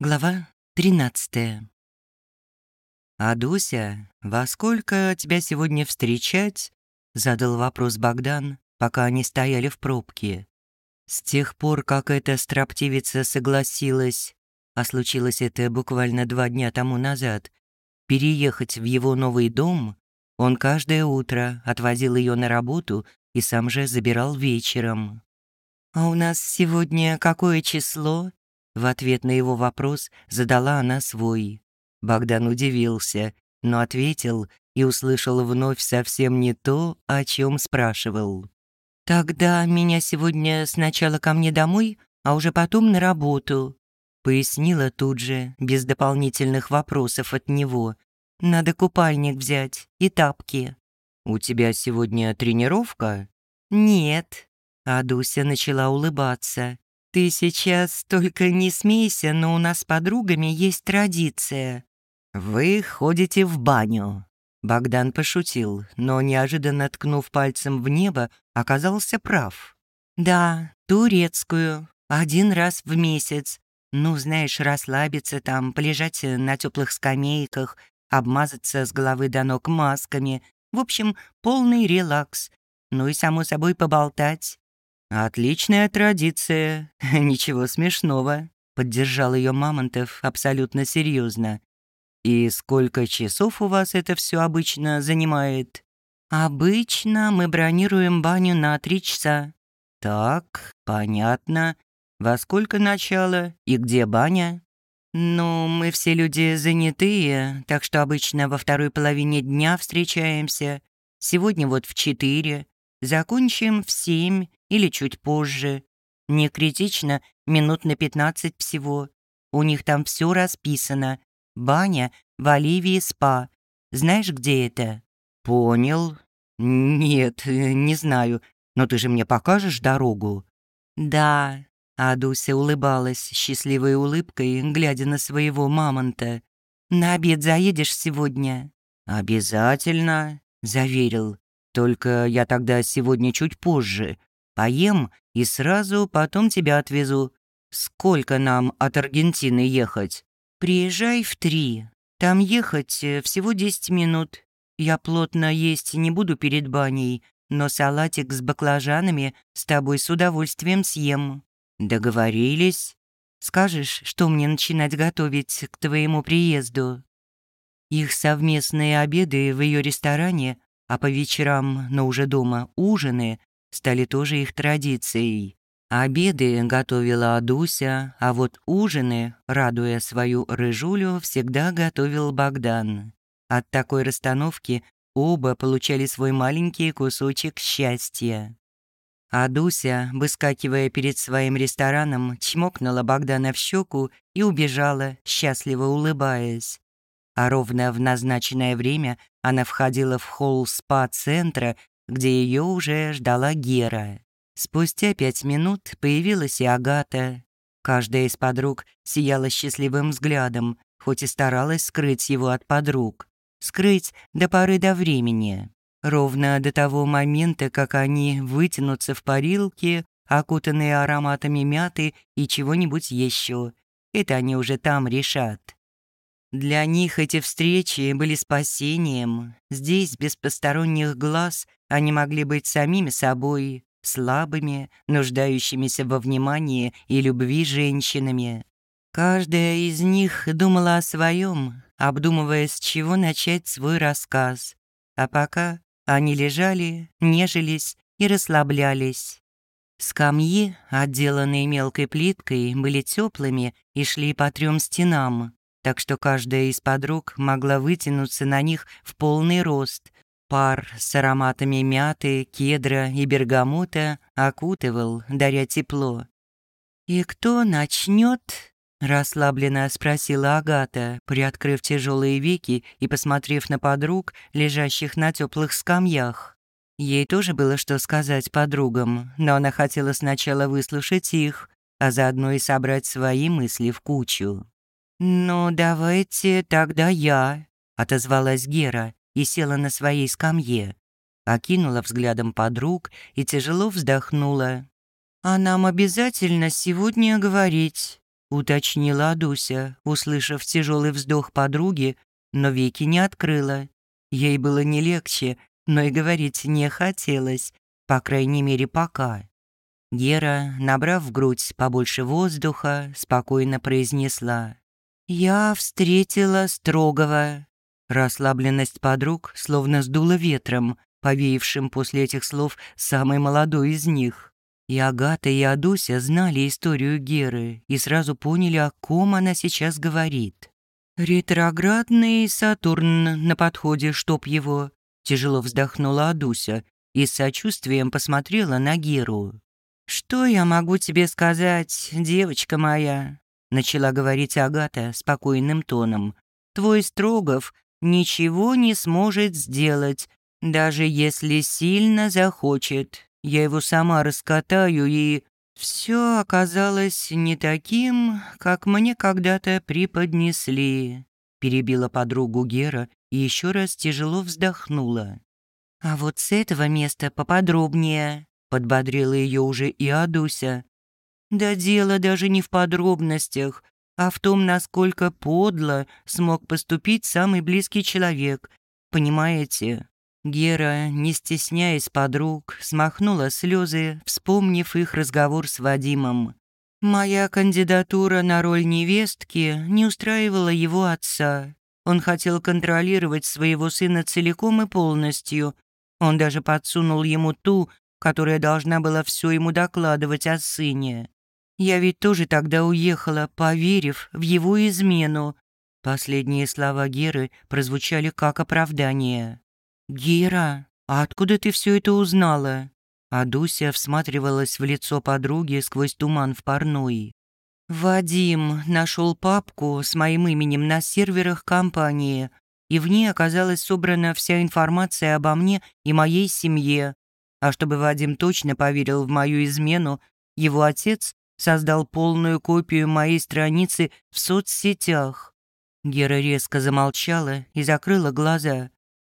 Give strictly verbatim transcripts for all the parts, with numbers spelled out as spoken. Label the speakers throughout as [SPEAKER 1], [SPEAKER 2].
[SPEAKER 1] Глава тринадцатая. «Адуся, во сколько тебя сегодня встречать?» — задал вопрос Богдан, пока они стояли в пробке. С тех пор, как эта строптивица согласилась, а случилось это буквально два дня тому назад, переехать в его новый дом, он каждое утро отвозил ее на работу и сам же забирал вечером. «А у нас сегодня какое число?» В ответ на его вопрос задала она свой. Богдан удивился, но ответил и услышал вновь совсем не то, о чем спрашивал. «Тогда меня сегодня сначала ко мне домой, а уже потом на работу», пояснила тут же, без дополнительных вопросов от него. «Надо купальник взять и тапки». «У тебя сегодня тренировка?» «Нет». Адуся начала улыбаться. «Ты сейчас только не смейся, но у нас с подругами есть традиция». «Вы ходите в баню». Богдан пошутил, но, неожиданно ткнув пальцем в небо, оказался прав. «Да, турецкую. Один раз в месяц. Ну, знаешь, расслабиться там, полежать на теплых скамейках, обмазаться с головы до ног масками. В общем, полный релакс. Ну и, само собой, поболтать». «Отличная традиция. Ничего смешного», — поддержал ее Мамонтов абсолютно серьезно. «И сколько часов у вас это все обычно занимает?» «Обычно мы бронируем баню на три часа». «Так, понятно. Во сколько начало и где баня?» «Ну, мы все люди занятые, так что обычно во второй половине дня встречаемся. Сегодня вот в четыре. Закончим в семь или чуть позже. Не критично, минут на пятнадцать всего. У них там все расписано. Баня в Оливии спа. Знаешь, где это?» «Понял. Нет, э, не знаю. Но ты же мне покажешь дорогу?» «Да». Адуся улыбалась счастливой улыбкой, глядя на своего мамонта. «На обед заедешь сегодня?» «Обязательно», — заверил. «Только я тогда сегодня чуть позже. Поем и сразу потом тебя отвезу. Сколько нам от Аргентины ехать?» «Приезжай в три. Там ехать э, всего десять минут. Я плотно есть не буду перед баней, но салатик с баклажанами с тобой с удовольствием съем». «Договорились. Скажешь, что мне начинать готовить к твоему приезду?» Их совместные обеды в ее ресторане, а по вечерам, но уже дома, ужины, стали тоже их традицией. Обеды готовила Адуся, а вот ужины, радуя свою рыжулю, всегда готовил Богдан. От такой расстановки оба получали свой маленький кусочек счастья. Адуся, выскакивая перед своим рестораном, чмокнула Богдана в щеку и убежала, счастливо улыбаясь. А ровно в назначенное время она входила в холл спа-центра, где ее уже ждала Гера. Спустя пять минут появилась и Агата. Каждая из подруг сияла счастливым взглядом, хоть и старалась скрыть его от подруг. Скрыть до поры до времени. Ровно до того момента, как они вытянутся в парилке, окутанные ароматами мяты и чего-нибудь еще. Это они уже там решат. Для них эти встречи были спасением. Здесь, без посторонних глаз, они могли быть самими собой, слабыми, нуждающимися во внимании и любви женщинами. Каждая из них думала о своем, обдумывая, с чего начать свой рассказ. А пока они лежали, нежились и расслаблялись. Скамьи, отделанные мелкой плиткой, были теплыми и шли по трем стенам, так что каждая из подруг могла вытянуться на них в полный рост. Пар с ароматами мяты, кедра и бергамота окутывал, даря тепло. «И кто начнет?» — расслабленно спросила Агата, приоткрыв тяжелые веки и посмотрев на подруг, лежащих на теплых скамьях. Ей тоже было что сказать подругам, но она хотела сначала выслушать их, а заодно и собрать свои мысли в кучу. «Ну, давайте тогда я», — отозвалась Гера и села на своей скамье. Окинула взглядом подруг и тяжело вздохнула. «А нам обязательно сегодня говорить?» — уточнила Адуся, услышав тяжелый вздох подруги, но веки не открыла. Ей было не легче, но и говорить не хотелось, по крайней мере, пока. Гера, набрав в грудь побольше воздуха, спокойно произнесла: «Я встретила строгого». Расслабленность подруг словно сдула ветром, повеявшим после этих слов самой молодой из них. И Агата, и Адуся знали историю Геры и сразу поняли, о ком она сейчас говорит. «Ретроградный Сатурн на подходе, чтоб его», — тяжело вздохнула Адуся и с сочувствием посмотрела на Геру. «Что я могу тебе сказать, девочка моя?» — начала говорить Агата спокойным тоном. «Твой Строгов ничего не сможет сделать, даже если сильно захочет. Я его сама раскатаю, и все оказалось не таким, как мне когда-то преподнесли», — перебила подругу Гера и еще раз тяжело вздохнула. «А вот с этого места поподробнее», — подбодрила ее уже и Адуся. «Да дело даже не в подробностях, а в том, насколько подло смог поступить самый близкий человек. Понимаете?» Гера, не стесняясь подруг, смахнула слезы, вспомнив их разговор с Вадимом. «Моя кандидатура на роль невестки не устраивала его отца. Он хотел контролировать своего сына целиком и полностью. Он даже подсунул ему ту, которая должна была все ему докладывать о сыне. Я ведь тоже тогда уехала, поверив в его измену». Последние слова Геры прозвучали как оправдание. «Гера, а откуда ты все это узнала?» Адуся всматривалась в лицо подруги сквозь туман в парной. «Вадим нашел папку с моим именем на серверах компании, и в ней оказалась собрана вся информация обо мне и моей семье. А чтобы Вадим точно поверил в мою измену, его отец создал полную копию моей страницы в соцсетях». Гера резко замолчала и закрыла глаза.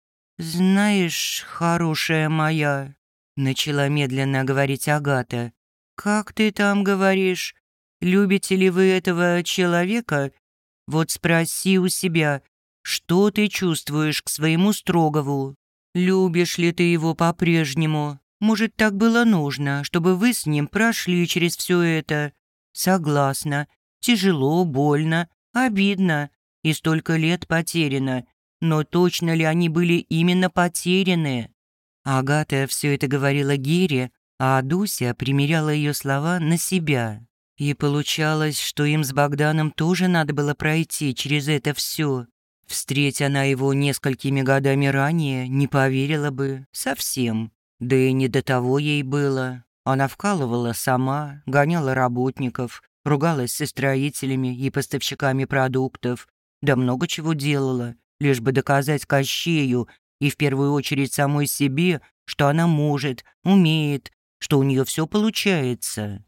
[SPEAKER 1] «Знаешь, хорошая моя», — начала медленно говорить Агата, «как ты там говоришь? Любите ли вы этого человека? Вот спроси у себя, что ты чувствуешь к своему Строгову? Любишь ли ты его по-прежнему? Может, так было нужно, чтобы вы с ним прошли через все это? Согласна, тяжело, больно, обидно, и столько лет потеряно. Но точно ли они были именно потеряны?» Агата все это говорила Гере, а Адуся примеряла ее слова на себя. И получалось, что им с Богданом тоже надо было пройти через это все. Встреть она его несколькими годами ранее, не поверила бы совсем. Да и не до того ей было. Она вкалывала сама, гоняла работников, ругалась со строителями и поставщиками продуктов, да много чего делала, лишь бы доказать Кощею и в первую очередь самой себе, что она может, умеет, что у нее все получается.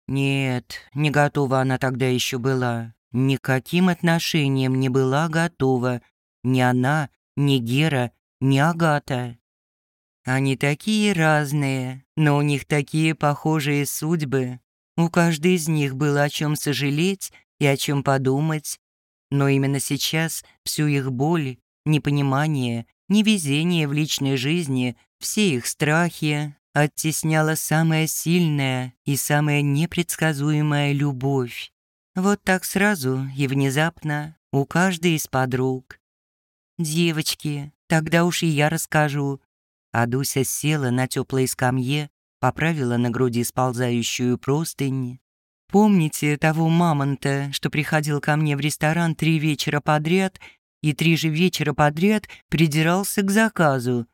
[SPEAKER 1] Нет, не готова она тогда еще была. Никаким отношениям не была готова. Ни она, ни Гера, ни Агата. Они такие разные, но у них такие похожие судьбы. У каждой из них было о чем сожалеть и о чем подумать. Но именно сейчас всю их боль, непонимание, невезение в личной жизни, все их страхи оттесняла самая сильная и самая непредсказуемая любовь. Вот так сразу и внезапно у каждой из подруг. «Девочки, тогда уж и я расскажу». Адуся села на теплой скамье, поправила на груди сползающую простынь. «Помните того мамонта, что приходил ко мне в ресторан три вечера подряд и три же вечера подряд придирался к заказу?»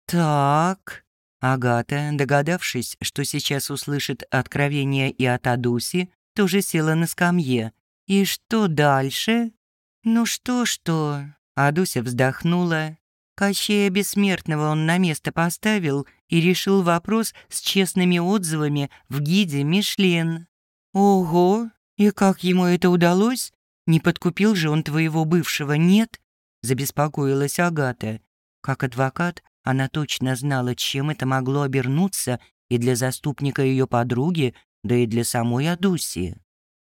[SPEAKER 1] «Так...» Агата, догадавшись, что сейчас услышит откровение и от Адуси, тоже села на скамье. «И что дальше?» «Ну что-что?» Адуся вздохнула. Кощея Бессмертного он на место поставил и решил вопрос с честными отзывами в гиде «Мишлен». «Ого! И как ему это удалось? Не подкупил же он твоего бывшего, нет?» Забеспокоилась Агата. Как адвокат, она точно знала, чем это могло обернуться и для заступника ее подруги, да и для самой Адуси.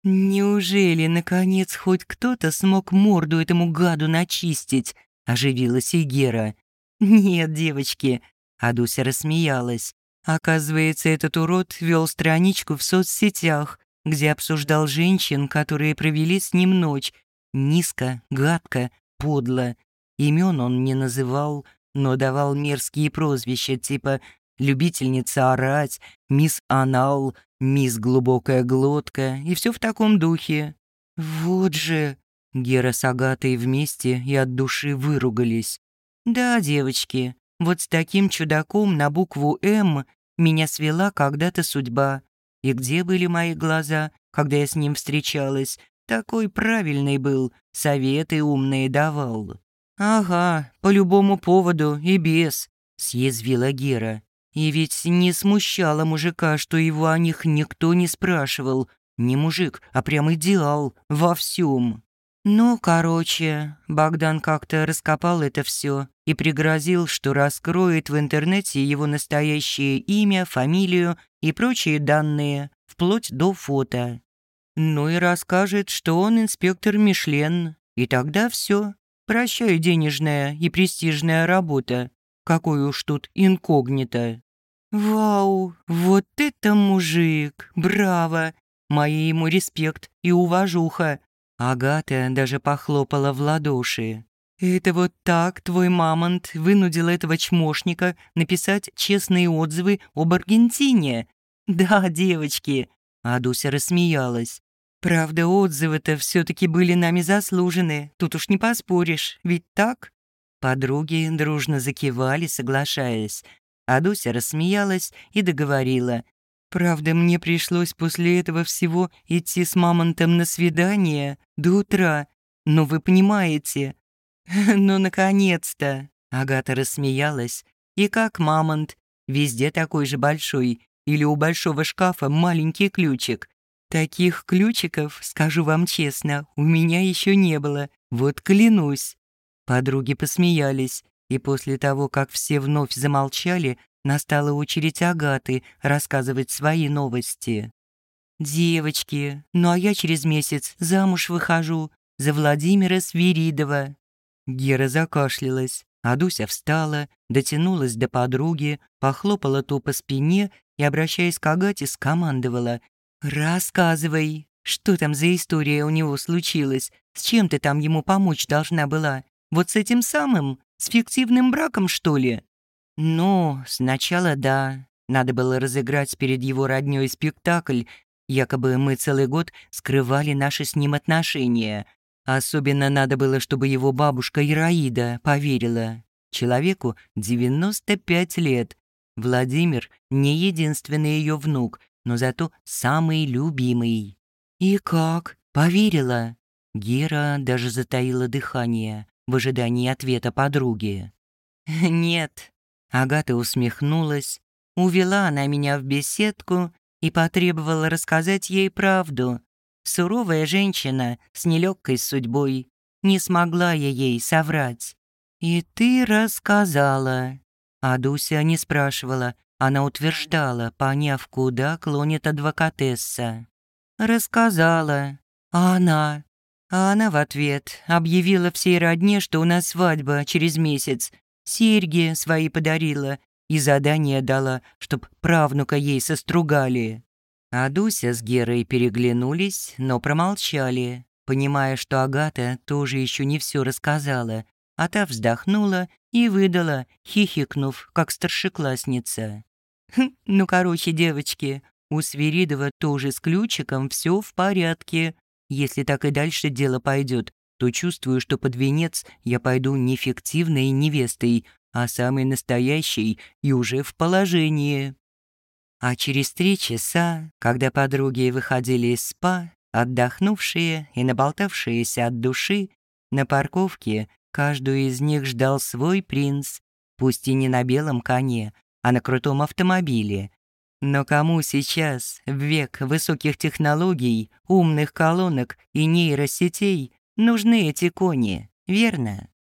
[SPEAKER 1] «Неужели, наконец, хоть кто-то смог морду этому гаду начистить?» – оживилась и Гера. «Нет, девочки», – Адуся рассмеялась. «Оказывается, этот урод вел страничку в соцсетях, где обсуждал женщин, которые провели с ним ночь. Низко, гадко, подло. Имен он не называл, но давал мерзкие прозвища типа «любительница орать», «мисс Анал», «мисс Глубокая глотка» и все в таком духе. «Вот же!» Гера с Агатой вместе и от души выругались. «Да, девочки, вот с таким чудаком на букву «М» меня свела когда-то судьба. И где были мои глаза, когда я с ним встречалась? Такой правильный был, советы умные давал». «Ага, по любому поводу и без», — съязвила Гера. И ведь не смущало мужика, что его о них никто не спрашивал. Не мужик, а прям идеал во всем. Ну, короче, Богдан как-то раскопал это все и пригрозил, что раскроет в интернете его настоящее имя, фамилию и прочие данные, вплоть до фото. Ну и расскажет, что он инспектор Мишлен. И тогда все. Прощай денежная и престижная работа. Какой уж тут инкогнито. «Вау, вот это мужик! Браво! Мои ему респект и уважуха!» Агата даже похлопала в ладоши. «Это вот так твой мамонт вынудил этого чмошника написать честные отзывы об Аргентине?» «Да, девочки!» Адуся рассмеялась. «Правда, отзывы-то все-таки были нами заслужены, тут уж не поспоришь, ведь так?» Подруги дружно закивали, соглашаясь. Адуся рассмеялась и договорила. «Правда, мне пришлось после этого всего идти с мамонтом на свидание до утра. Но вы понимаете». «Ну, наконец-то!» Агата рассмеялась. «И как мамонт? Везде такой же большой. Или у большого шкафа маленький ключик? Таких ключиков, скажу вам честно, у меня еще не было. Вот клянусь». Подруги посмеялись. И после того, как все вновь замолчали, настала очередь Агаты рассказывать свои новости. «Девочки, ну а я через месяц замуж выхожу за Владимира Свиридова». Гера закашлялась, а Дуся встала, дотянулась до подруги, похлопала ту по спине и, обращаясь к Агате, скомандовала: «Рассказывай, что там за история у него случилась, с чем ты там ему помочь должна была? Вот с этим самым? С фиктивным браком, что ли?» «Ну, сначала да. Надо было разыграть перед его роднёй спектакль. Якобы мы целый год скрывали наши с ним отношения. Особенно надо было, чтобы его бабушка Ираида поверила. Человеку девяносто пять лет. Владимир не единственный ее внук, но зато самый любимый». «И как? Поверила?» Гера даже затаила дыхание в ожидании ответа подруги. «Нет». Агата усмехнулась. Увела она меня в беседку и потребовала рассказать ей правду. Суровая женщина с нелегкой судьбой. Не смогла я ей соврать. «И ты рассказала». А Дуся не спрашивала, она утверждала, поняв, куда клонит адвокатесса. «Рассказала. А она?» А она в ответ объявила всей родне, что у нас свадьба через месяц. Серьги свои подарила и задание дала, чтоб правнука ей состругали. А Дуся с Герой переглянулись, но промолчали, понимая, что Агата тоже еще не все рассказала, а та вздохнула и выдала, хихикнув, как старшеклассница. «Хм, ну, короче, девочки, у Свиридова тоже с ключиком все в порядке. Если так и дальше дело пойдет, то чувствую, что под венец я пойду не фиктивной невестой, а самой настоящей и уже в положении». А через три часа, когда подруги выходили из спа, отдохнувшие и наболтавшиеся от души, на парковке каждую из них ждал свой принц, пусть и не на белом коне, а на крутом автомобиле. Но кому сейчас, в век высоких технологий, умных колонок и нейросетей, нужны эти кони, верно?